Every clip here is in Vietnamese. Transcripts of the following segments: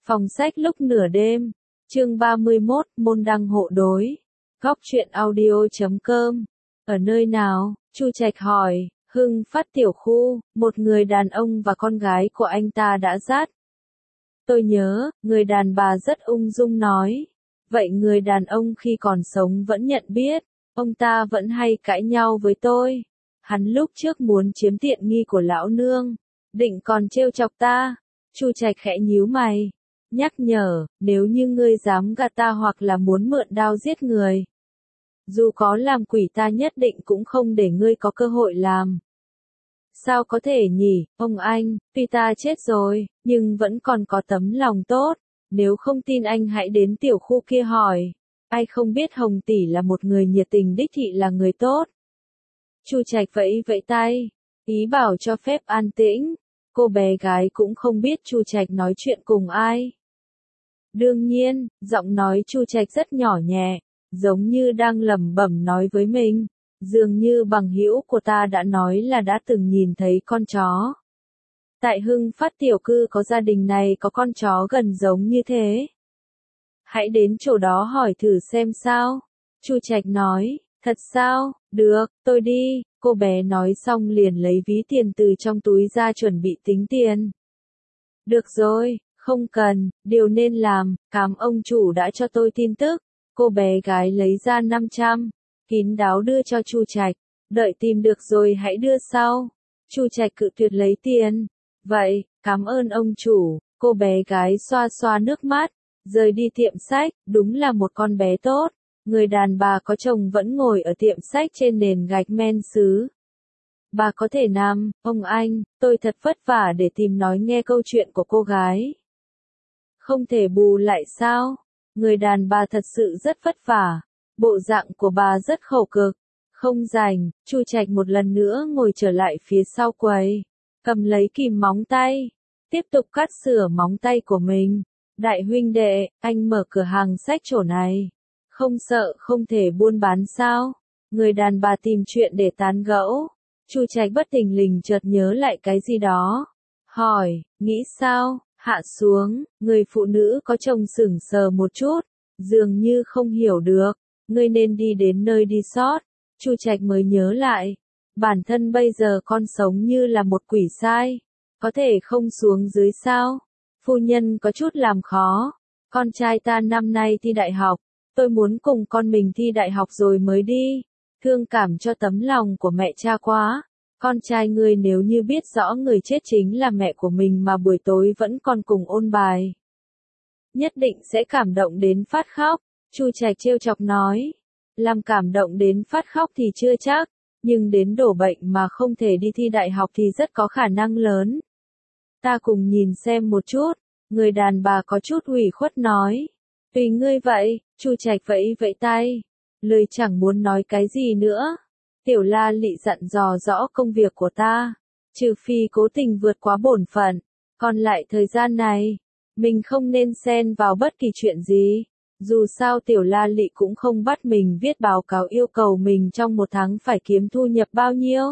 Phòng sách lúc nửa đêm, chương 31, môn đăng hộ đối. Góc truyện audio.com. Ở nơi nào? Chu Trạch hỏi. Hưng Phát tiểu khu, một người đàn ông và con gái của anh ta đã dắt. Tôi nhớ, người đàn bà rất ung dung nói. Vậy người đàn ông khi còn sống vẫn nhận biết, ông ta vẫn hay cãi nhau với tôi. Hắn lúc trước muốn chiếm tiện nghi của lão nương, định còn trêu chọc ta. Chu Trạch khẽ nhíu mày, nhắc nhở, nếu như ngươi dám gạt ta hoặc là muốn mượn đao giết người, dù có làm quỷ ta nhất định cũng không để ngươi có cơ hội làm. Sao có thể nhỉ, ông anh, tuy ta chết rồi, nhưng vẫn còn có tấm lòng tốt, nếu không tin anh hãy đến tiểu khu kia hỏi. Ai không biết Hồng tỷ là một người nhiệt tình đích thị là người tốt. Chu Trạch vẫy vẫy tay, ý bảo cho phép an tĩnh. Cô bé gái cũng không biết Chu Trạch nói chuyện cùng ai. Đương nhiên, giọng nói Chu Trạch rất nhỏ nhẹ, giống như đang lẩm bẩm nói với mình. Dường như bằng hữu của ta đã nói là đã từng nhìn thấy con chó. Tại Hưng Phát tiểu cư có gia đình này có con chó gần giống như thế. Hãy đến chỗ đó hỏi thử xem sao. Chu Trạch nói, thật sao, được, tôi đi. Cô bé nói xong liền lấy ví tiền từ trong túi ra chuẩn bị tính tiền. Được rồi, không cần, điều nên làm, cảm ông chủ đã cho tôi tin tức. Cô bé gái lấy ra 500, kín đáo đưa cho Chu Trạch, đợi tìm được rồi hãy đưa sau. Chu Trạch cự tuyệt lấy tiền. Vậy, cảm ơn ông chủ. Cô bé gái xoa xoa nước mắt, rời đi tiệm sách, đúng là một con bé tốt. Người đàn bà có chồng vẫn ngồi ở tiệm sách trên nền gạch men sứ. Bà có thể nằm, ông anh, tôi thật vất vả để tìm nói nghe câu chuyện của cô gái. Không thể bù lại sao? Người đàn bà thật sự rất vất vả. Bộ dạng của bà rất khổ cực. Không rảnh, Chu Trạch một lần nữa ngồi trở lại phía sau quầy, cầm lấy kìm móng tay, tiếp tục cắt sửa móng tay của mình. Đại huynh đệ, anh mở cửa hàng sách chỗ này. Không sợ không thể buôn bán sao? Người đàn bà tìm chuyện để tán gẫu. Chu Trạch bất thình lình chợt nhớ lại cái gì đó. Hỏi, nghĩ sao? Hạ xuống, người phụ nữ có chồng sững sờ một chút, dường như không hiểu được. Ngươi nên đi đến nơi đi sót. Chu Trạch mới nhớ lại. Bản thân bây giờ con sống như là một quỷ sai. Có thể không xuống dưới sao? Phu nhân có chút làm khó. Con trai ta năm nay thi đại học. Tôi muốn cùng con mình thi đại học rồi mới đi. Thương cảm cho tấm lòng của mẹ cha quá. Con trai ngươi nếu như biết rõ người chết chính là mẹ của mình mà buổi tối vẫn còn cùng ôn bài, nhất định sẽ cảm động đến phát khóc. Chu Trạch trêu chọc nói. Làm cảm động đến phát khóc thì chưa chắc, nhưng đến đổ bệnh mà không thể đi thi đại học thì rất có khả năng lớn. Ta cùng nhìn xem một chút. Người đàn bà có chút ủy khuất nói. Tùy ngươi vậy. Chu Trạch vẫy vẫy tay, lời chẳng muốn nói cái gì nữa. Tiểu La Lị dặn dò rõ công việc của ta, trừ phi cố tình vượt quá bổn phận, còn lại thời gian này, mình không nên xen vào bất kỳ chuyện gì. Dù sao Tiểu La Lị cũng không bắt mình viết báo cáo yêu cầu mình trong một tháng phải kiếm thu nhập bao nhiêu.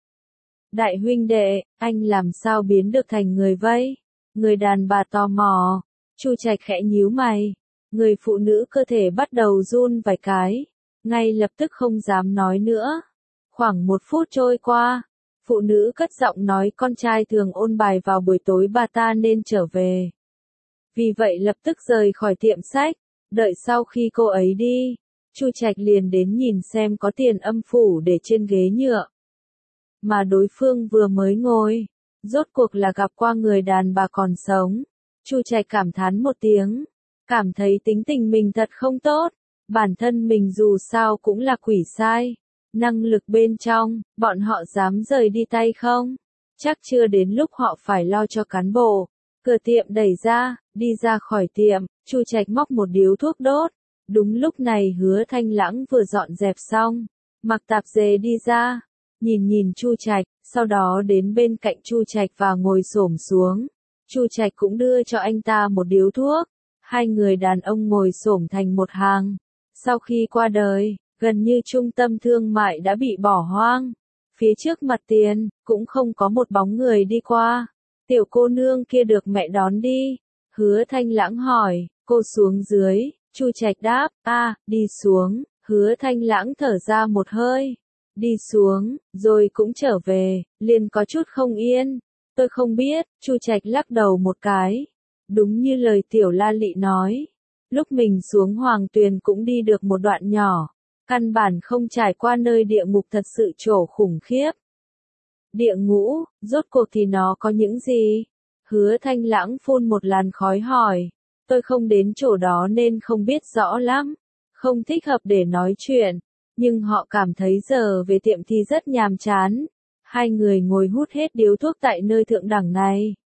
Đại huynh đệ, anh làm sao biến được thành người vây? Người đàn bà tò mò. Chu Trạch khẽ nhíu mày. Người phụ nữ cơ thể bắt đầu run vài cái, ngay lập tức không dám nói nữa. Khoảng 1 phút trôi qua, phụ nữ cất giọng nói con trai thường ôn bài vào buổi tối bà ta nên trở về. Vì vậy lập tức rời khỏi tiệm sách, đợi sau khi cô ấy đi, Chu Trạch liền đến nhìn xem có tiền âm phủ để trên ghế nhựa. Mà đối phương vừa mới ngồi, rốt cuộc là gặp qua người đàn bà còn sống. Chu Trạch cảm thán một tiếng. Cảm thấy tính tình mình thật không tốt, bản thân mình dù sao cũng là quỷ sai, năng lực bên trong, bọn họ dám rời đi tay không? Chắc chưa đến lúc họ phải lo cho cán bộ. Cửa tiệm đẩy ra, đi ra khỏi tiệm, Chu Trạch móc một điếu thuốc đốt. Đúng lúc này Hứa Thanh Lãng vừa dọn dẹp xong, mặc tạp dề đi ra, nhìn Chu Trạch, sau đó đến bên cạnh Chu Trạch và ngồi xổm xuống. Chu Trạch cũng đưa cho anh ta một điếu thuốc. Hai người đàn ông ngồi xổm thành một hàng. Sau khi qua đời, gần như trung tâm thương mại đã bị bỏ hoang. Phía trước mặt tiền, cũng không có một bóng người đi qua. Tiểu cô nương kia được mẹ đón đi. Hứa Thanh Lãng hỏi, cô xuống dưới, Chu Trạch đáp, đi xuống, Hứa Thanh Lãng thở ra một hơi, đi xuống, rồi cũng trở về, liền có chút không yên, tôi không biết, Chu Trạch lắc đầu một cái, đúng như lời Tiểu La Lị nói, lúc mình xuống Hoàng Tuyền cũng đi được một đoạn nhỏ, căn bản không trải qua nơi địa ngục thật sự trổ khủng khiếp. Địa ngũ, rốt cuộc thì nó có những gì? Hứa Thanh Lãng phun một làn khói hỏi, tôi không đến chỗ đó nên không biết rõ lắm, không thích hợp để nói chuyện, nhưng họ cảm thấy giờ về tiệm thì rất nhàm chán. Hai người ngồi hút hết điếu thuốc tại nơi thượng đẳng này.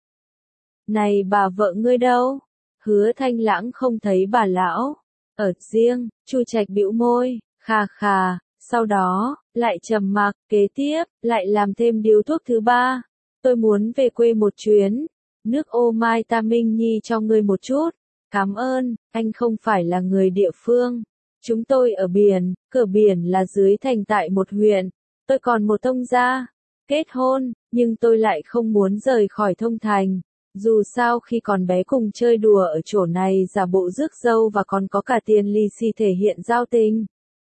Này bà vợ ngươi đâu? Hứa Thanh Lãng không thấy bà lão. Ở riêng, Chu Trạch bĩu môi, khà khà, sau đó, lại trầm mặc, kế tiếp, lại làm thêm điếu thuốc thứ ba. Tôi muốn về quê một chuyến. Nước ô mai ta Minh Nhi cho ngươi một chút. Cảm ơn, anh không phải là người địa phương. Chúng tôi ở biển, cửa biển là dưới thành tại một huyện. Tôi còn một thông gia. Kết hôn, nhưng tôi lại không muốn rời khỏi thông thành. Dù sao khi còn bé cùng chơi đùa ở chỗ này giả bộ rước dâu và còn có cả tiền lì xì thể hiện giao tình.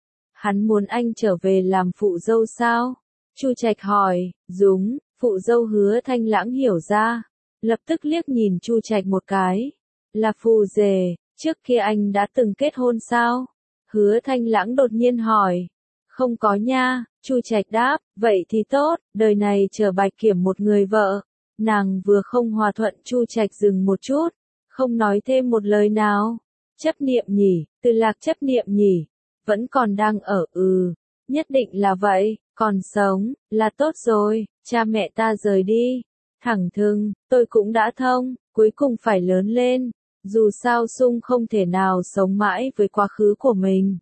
Hắn muốn anh trở về làm phụ dâu sao? Chu Trạch hỏi, đúng, phụ dâu. Hứa Thanh Lãng hiểu ra. Lập tức liếc nhìn Chu Trạch một cái. Là phù rể, trước kia anh đã từng kết hôn sao? Hứa Thanh Lãng đột nhiên hỏi. Không có nha, Chu Trạch đáp, vậy thì tốt, đời này chờ Bạch Kiểm một người vợ. Nàng vừa không hòa thuận. Chu Trạch dừng một chút, không nói thêm một lời nào. Chấp niệm nhỉ, Từ Lạc chấp niệm nhỉ, vẫn còn đang ở. Nhất định là vậy, còn sống, là tốt rồi, cha mẹ ta rời đi. Thẳng thừng, tôi cũng đã thông, cuối cùng phải lớn lên. Dù sao Sung không thể nào sống mãi với quá khứ của mình.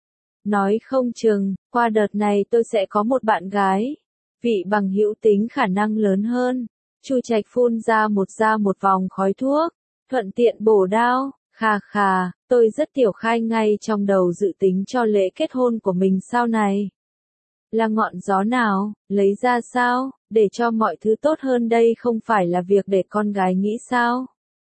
Nói không chừng, qua đợt này tôi sẽ có một bạn gái. Vị bằng hữu tính khả năng lớn hơn. Chu Trạch phun ra một vòng khói thuốc, thuận tiện bổ đao, khà khà, tôi rất tiểu khai ngay trong đầu dự tính cho lễ kết hôn của mình sau này. Là ngọn gió nào, lấy ra sao, để cho mọi thứ tốt hơn đây không phải là việc để con gái nghĩ sao?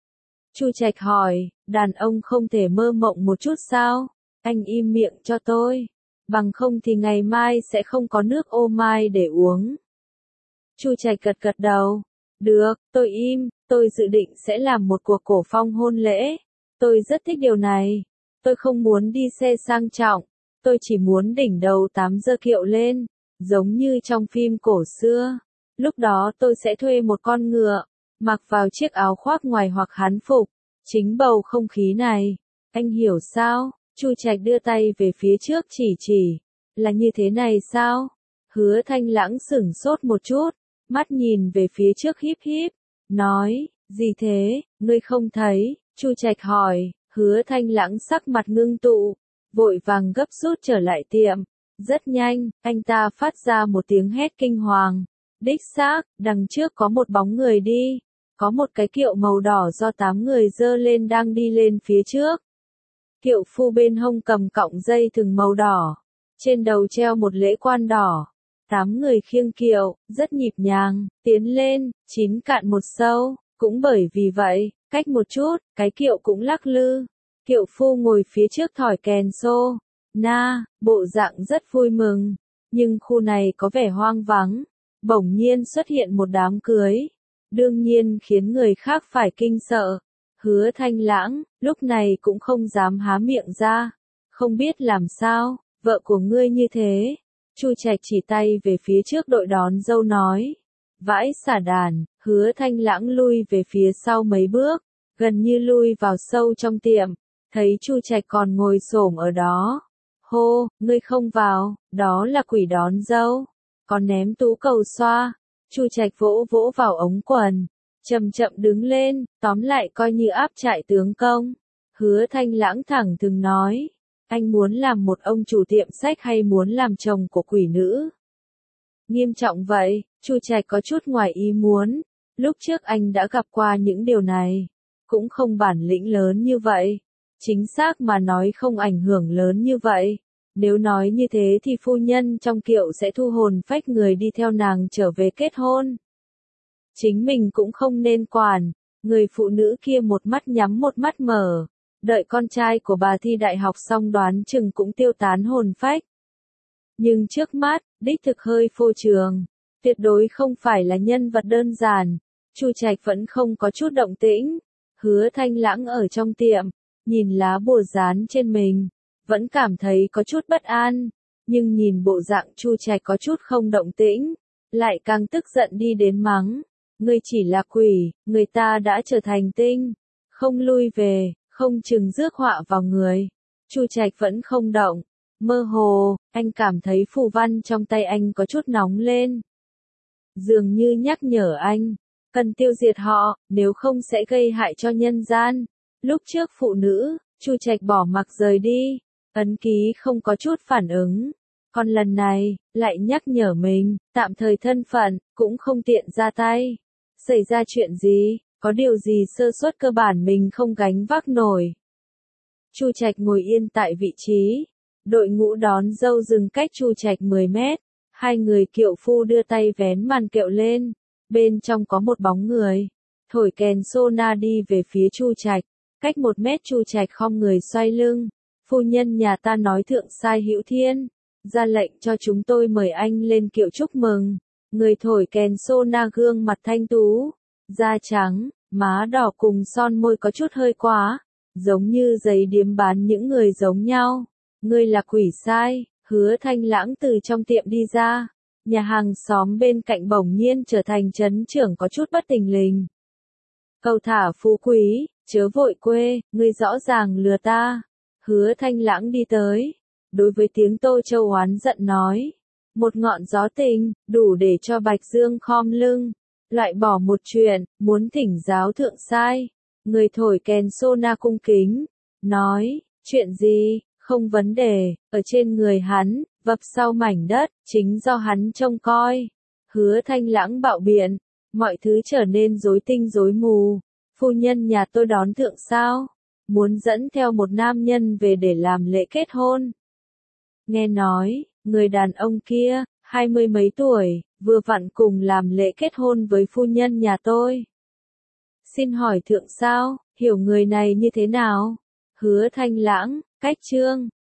Chu Trạch hỏi, đàn ông không thể mơ mộng một chút sao? Anh im miệng cho tôi, bằng không thì ngày mai sẽ không có nước ô mai để uống. Chu Trạch gật gật đầu. Được, tôi im, tôi dự định sẽ làm một cuộc cổ phong hôn lễ. Tôi rất thích điều này. Tôi không muốn đi xe sang trọng. Tôi chỉ muốn đỉnh đầu 8 giờ kiệu lên, giống như trong phim cổ xưa. Lúc đó tôi sẽ thuê một con ngựa, mặc vào chiếc áo khoác ngoài hoặc hán phục. Chính bầu không khí này. Anh hiểu sao? Chu Trạch đưa tay về phía trước chỉ. Là như thế này sao? Hứa Thanh Lãng sửng sốt một chút. Mắt nhìn về phía trước híp híp, nói, gì thế, ngươi không thấy? Chu Trạch hỏi. Hứa Thanh Lãng sắc mặt ngưng tụ, vội vàng gấp rút trở lại tiệm. Rất nhanh, anh ta phát ra một tiếng hét kinh hoàng. Đích xác, đằng trước có một bóng người đi. Có một cái kiệu màu đỏ do 8 người dơ lên đang đi lên phía trước. Kiệu phu bên hông cầm cọng dây thừng màu đỏ. Trên đầu treo một lễ quan đỏ. 8 người khiêng kiệu, rất nhịp nhàng, tiến lên, 9 cạn một sâu. Cũng bởi vì vậy, cách một chút, cái kiệu cũng lắc lư. Kiệu phu ngồi phía trước thổi kèn xô. Bộ dạng rất vui mừng. Nhưng khu này có vẻ hoang vắng. Bỗng nhiên xuất hiện một đám cưới. Đương nhiên khiến người khác phải kinh sợ. Hứa Thanh Lãng, lúc này cũng không dám há miệng ra. Không biết làm sao, vợ của ngươi như thế. Chu Trạch chỉ tay về phía trước đội đón dâu nói. Vãi xả đàn, Hứa Thanh Lãng lui về phía sau mấy bước, gần như lui vào sâu trong tiệm, thấy Chu Trạch còn ngồi xổm ở đó. Hô, ngươi không vào, đó là quỷ đón dâu. Còn ném tú cầu xoa. Chu Trạch vỗ vỗ vào ống quần, chậm chậm đứng lên, tóm lại coi như áp trại tướng công. Hứa Thanh Lãng thẳng thừng nói. Anh muốn làm một ông chủ tiệm sách hay muốn làm chồng của quỷ nữ? Nghiêm trọng vậy, Chu Trạch có chút ngoài ý muốn. Lúc trước anh đã gặp qua những điều này. Cũng không bản lĩnh lớn như vậy. Chính xác mà nói không ảnh hưởng lớn như vậy. Nếu nói như thế thì phu nhân trong kiệu sẽ thu hồn phách người đi theo nàng trở về kết hôn. Chính mình cũng không nên quản. Người phụ nữ kia một mắt nhắm một mắt mở, đợi con trai của bà thi đại học xong đoán chừng cũng tiêu tán hồn phách. Nhưng trước mắt, đích thực hơi phô trương, tuyệt đối không phải là nhân vật đơn giản. Chu Trạch vẫn không có chút động tĩnh. Hứa Thanh Lãng ở trong tiệm, nhìn lá bùa dán trên mình, vẫn cảm thấy có chút bất an, nhưng nhìn bộ dạng Chu Trạch có chút không động tĩnh, lại càng tức giận đi đến mắng. Ngươi chỉ là quỷ, người ta đã trở thành tinh, không lui về, không chừng rước họa vào người. Chu Trạch vẫn không động, mơ hồ, anh cảm thấy phù văn trong tay anh có chút nóng lên. Dường như nhắc nhở anh, cần tiêu diệt họ, nếu không sẽ gây hại cho nhân gian. Lúc trước phụ nữ, Chu Trạch bỏ mặc rời đi, ấn ký không có chút phản ứng. Còn lần này, lại nhắc nhở mình, tạm thời thân phận, cũng không tiện ra tay. Xảy ra chuyện gì, có điều gì sơ suất cơ bản mình không gánh vác nổi. Chu Trạch ngồi yên tại vị trí, đội ngũ đón dâu dừng cách Chu Trạch 10 mét. Hai người kiệu phu đưa tay vén màn kiệu lên, bên trong có một bóng người, thổi kèn sona đi về phía Chu Trạch, cách 1 mét Chu Trạch khom người xoay lưng. Phu nhân nhà ta nói thượng sai hữu thiên, ra lệnh cho chúng tôi mời anh lên kiệu chúc mừng. Người thổi kèn sona gương mặt thanh tú, da trắng, má đỏ cùng son môi có chút hơi quá, giống như giấy điếm bán những người giống nhau. Ngươi là quỷ sai. Hứa Thanh Lãng từ trong tiệm đi ra, nhà hàng xóm bên cạnh bỗng nhiên trở thành trấn trưởng có chút bất thình lình. Cầu thả phú quý, chớ vội quê, ngươi rõ ràng lừa ta. Hứa Thanh Lãng đi tới, đối với tiếng Tô Châu oán giận nói. Một ngọn gió tình, đủ để cho Bạch Dương khom lưng. Loại bỏ một chuyện, muốn thỉnh giáo thượng sai. Người thổi kèn sona cung kính, nói, chuyện gì? Không vấn đề, ở trên người hắn, vập sau mảnh đất, chính do hắn trông coi. Hứa Thanh Lãng bạo biện, mọi thứ trở nên rối tinh rối mù. Phu nhân nhà tôi đón thượng sao? Muốn dẫn theo một nam nhân về để làm lễ kết hôn. Nghe nói, người đàn ông kia, 20 mấy tuổi, vừa vặn cùng làm lễ kết hôn với phu nhân nhà tôi. Xin hỏi thượng sao, hiểu người này như thế nào? Hứa Thanh Lãng, cách chương.